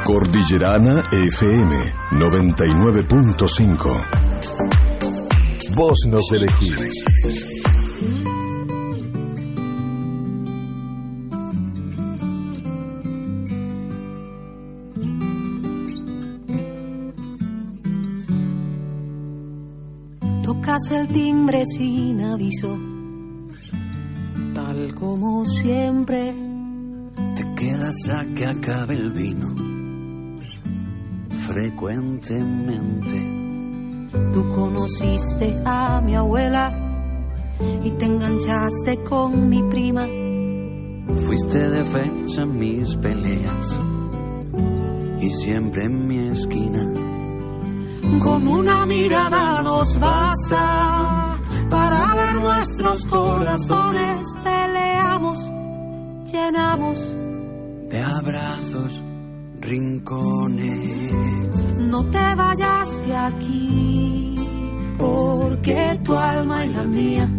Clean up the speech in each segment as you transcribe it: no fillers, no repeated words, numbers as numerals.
Cordillerana FM 99.5. Vos nos elegís. Tocas el timbre sin aviso, tal como siempre. Te quedas a que acabe el vino, frecuentemente. Tú conociste a mi abuela y te enganchaste con mi prima. Fuiste defensa en mis peleas y siempre en mi esquina. Con una mirada nos basta para ver nuestros corazones. Peleamos, llenamos de abrazos rincones. No te vayas de aquí, porque tu alma y la mía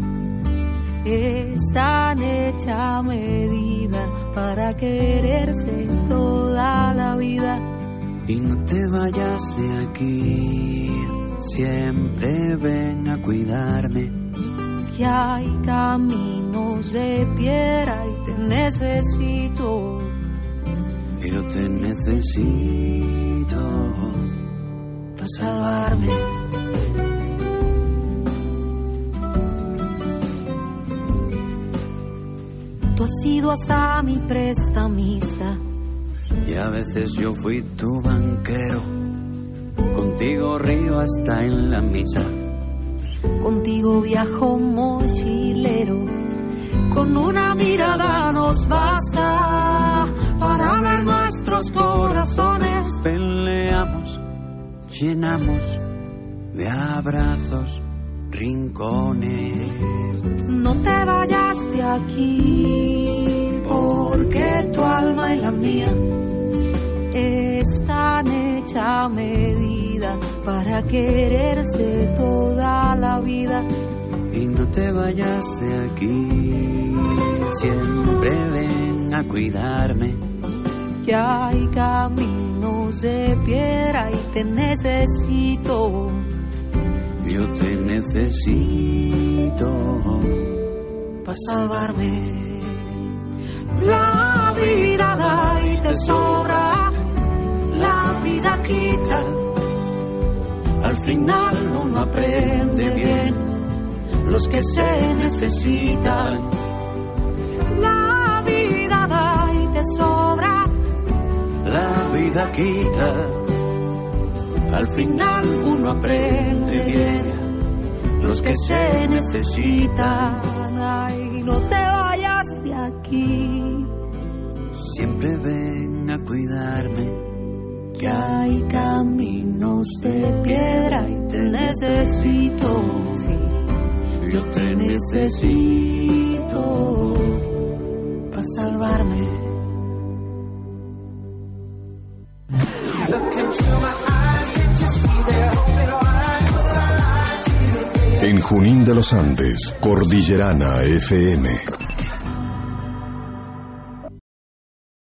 están hecha a medida para quererse toda la vida. Y no te vayas de aquí, siempre ven a cuidarme. Que hay caminos de piedra y te necesito. Yo te necesito para salvarme. Tú has sido hasta mi prestamista y a veces yo fui tu banquero. Contigo río hasta en la misa. Contigo viajo mochilero. Con una mirada nos basta para ver nuestros corazones. Peleamos, llenamos de abrazos rincones. No te vayas de aquí, porque tu alma y la mía están hecha a medida para quererse toda la vida. Y no te vayas de aquí, siempre ven a cuidarme. Que hay caminos de piedra y te necesito. Yo te necesito para salvarme. La vida da y te sobra, la vida quita. Al final uno aprende bien los que se necesitan. La vida da y te sobra, la vida quita. Al final uno aprende bien los que se necesitan. Ay, no te vayas de aquí, siempre ven a cuidarme. Que hay caminos de piedra y te necesito. Sí. Yo te necesito para salvarme. En Junín de los Andes, Cordillerana FM.